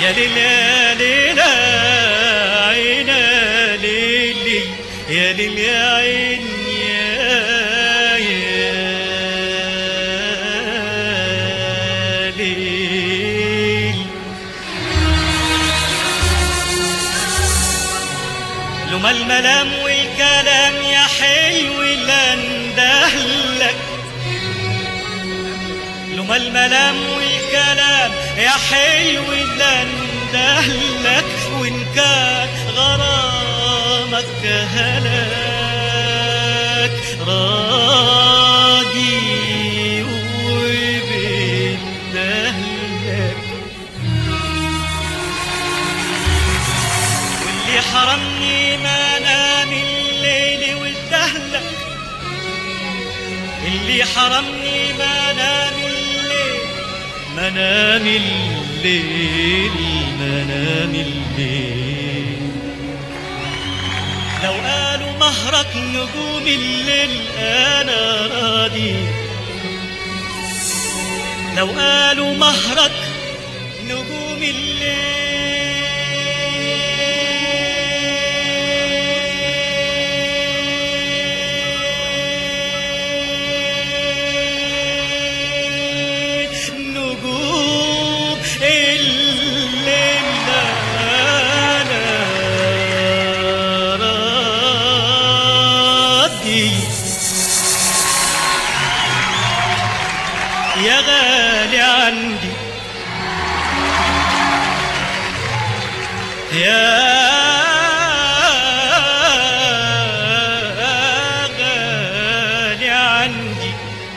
ليل يا ليل عين ليلي يا ليل يا عين يا ليل. لما الملام والكلام يا حلو لا اندهلك، لما الملام والكلام يا حلو لا اندهلك، وان كان غرامك هلاك راضي وبندهلك. واللي حرمني ما نام الليل وادهلك، اللي حرمني ما نام الليل ما نام الليل ما نام الليل. لو قالوا مهرك نجوم الليل أنا راضي، لو قالوا مهرك نجوم الليل يا غالي عندي يا غالي عندي،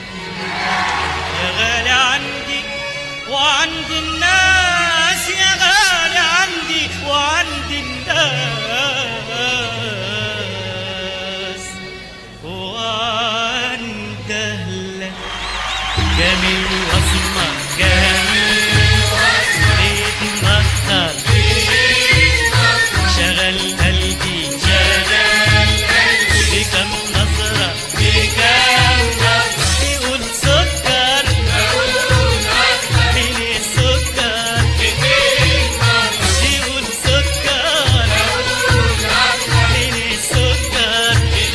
يا غالي عندي وعند الناس، يا غالي عندي وعند الناس وعند أهلك. جميل واسمر جميل واسمر شغل قلبي بكم نظرة بكم نظرة يقول سكر من السكر يقول سكر من السكر.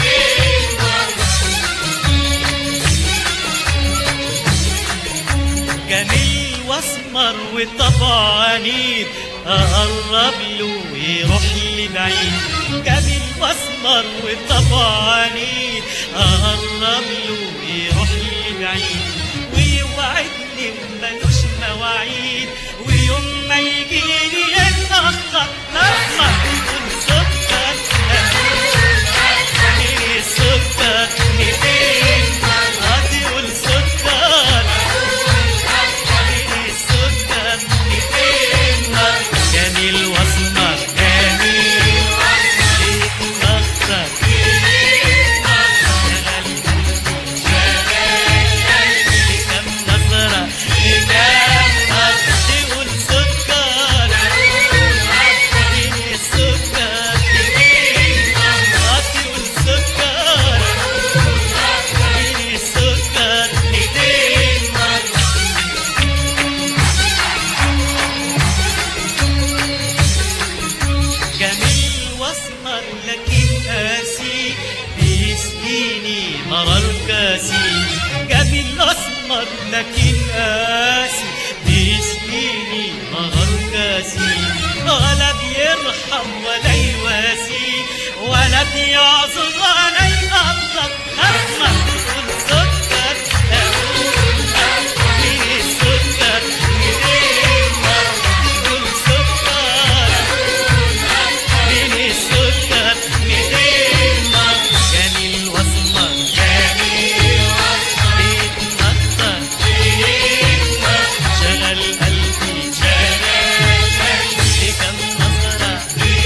جميل واسمر وطبعه عنيد اقرب له ويروح لي بعيد. جميل واسمر وطبعه عنيد اقرب له ويروح لي بعيد، ويوعدني ملوش مواعيد، ويوم ما يجيلي يتأخر لما يكون سكر سكر نتين يقول سكر جميل واسمر جميل واسمر بكم نظرة تقول سكر من السكر تقول سكر من السكر نتين. جميل واسمر لكن قاسي بيسقيني مرار كاسي. جميل اسمر لكن قاسي بيسقيني مرار كاسي، ولا بيرحم ولا يواسي ولا بيعذر ولا يقدر. اسمر تقول سكر من السكر تقول سكر من السكر نتين. جميل واسمر جميل بيتنطر شغل قلبي بكم نظرة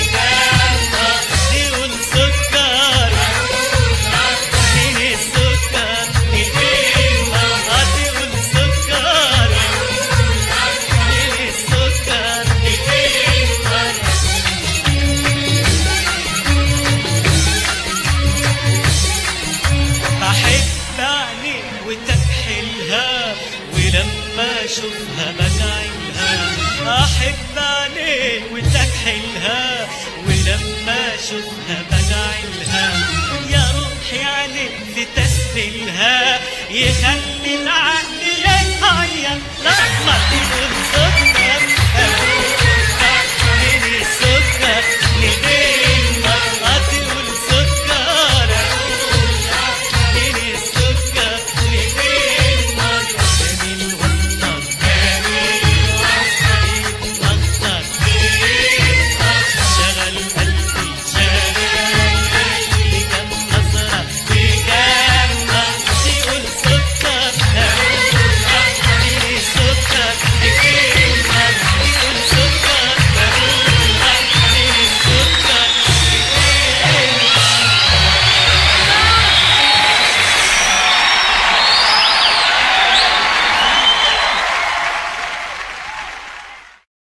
تقول سكر من السكر نتين. تقول سكر من السكر نتين. بحب عينيك وتكحلها ولما اشوفها بدعيلها، احب عينيك عليه وتكحلها، ولما اشوفها بدعيلها يا روحي عليك تسهلها، يخلي العقل يتغير لما تكون صدفة.